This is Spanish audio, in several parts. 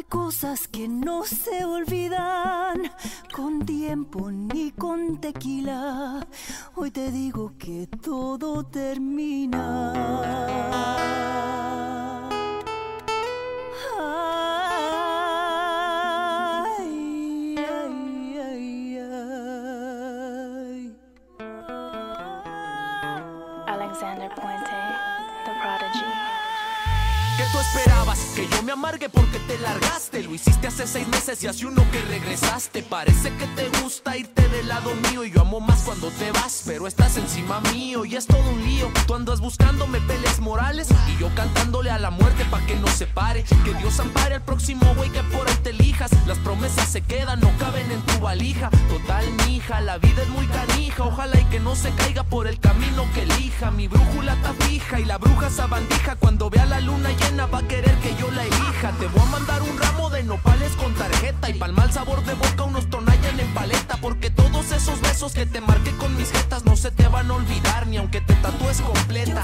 Hay cosas que no se olvidan con tiempo ni con tequila. Hoy te digo que todo termina. Ay, ay, ay, ay. Alexander Puente, The Prodigy. ¿Qué tú esperabas? Que yo me amargue porque te largaste. Lo hiciste hace 6 meses y hace 1 que regresaste. Parece que te gusta irte del lado mío y yo amo más cuando te vas, pero estás encima mío y es todo un lío. Tú andas buscándome peleas morales y yo cantándole a la muerte pa' que no se pare. Que Dios ampare al próximo güey que por ahí te elijas. Las promesas se quedan, no caben en tu valija. Total, mija, la vida es muy canija. Ojalá y que no se caiga por el camino que elija. Mi brújula está fija y la bruja sabandija. Cuando vea la luna llena va a querer que yo la elija. Te voy a mandar un ramo de nopales con tarjeta y pa'l mal sabor de boca unos Tonayan en paleta. Porque todos esos besos que te marqué con mis jetas no se te van a olvidar ni aunque te tatúes completa.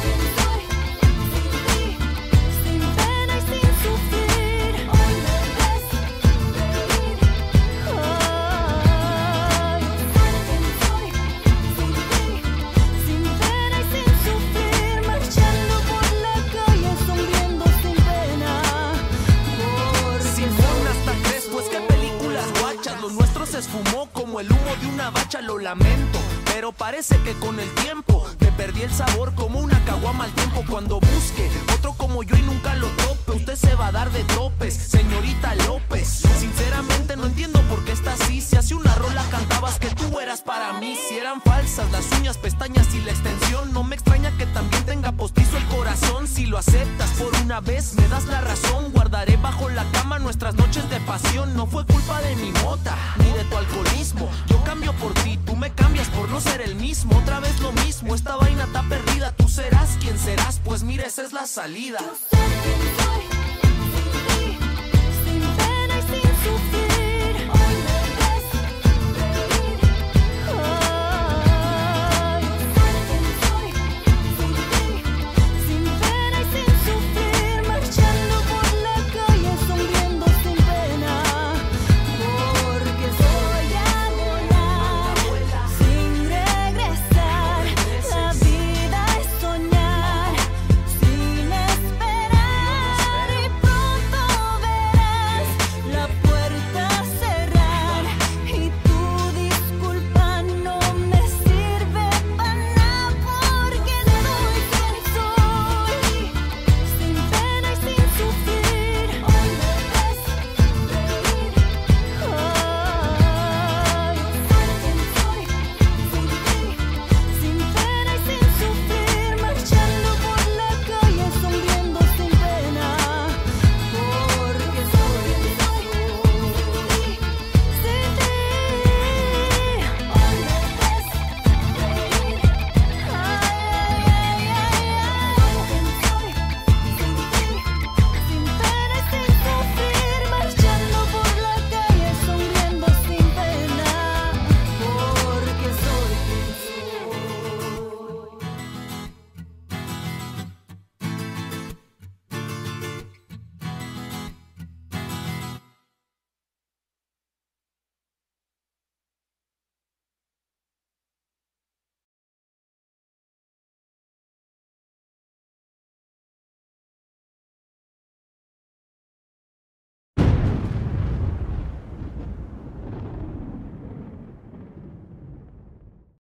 Se esfumó como el humo de una bacha, lo lamento, pero parece que con el tiempo te perdí el sabor como una caguama al tiempo. Cuando busque otro como yo y nunca lo tope, usted se va a dar de topes, señorita López. Sinceramente no entiendo por qué está así. Si hace una rola cantabas que tú eras para mí. Si eran falsas las uñas, pestañas y la extensión, no me extraña que también tenga postizo el corazón. Si lo aceptas por una vez me das la razón. Guardaré bajo la cama nuestras noches de pasión. No fue culpa de mi mota ni de tu alcoholismo. Yo cambio por ti, tú me cambias por no ser el mismo. Otra vez lo mismo, esta vaina está perdida. Tú serás quien serás, pues mira, esa es la salida. Yo sé quién soy.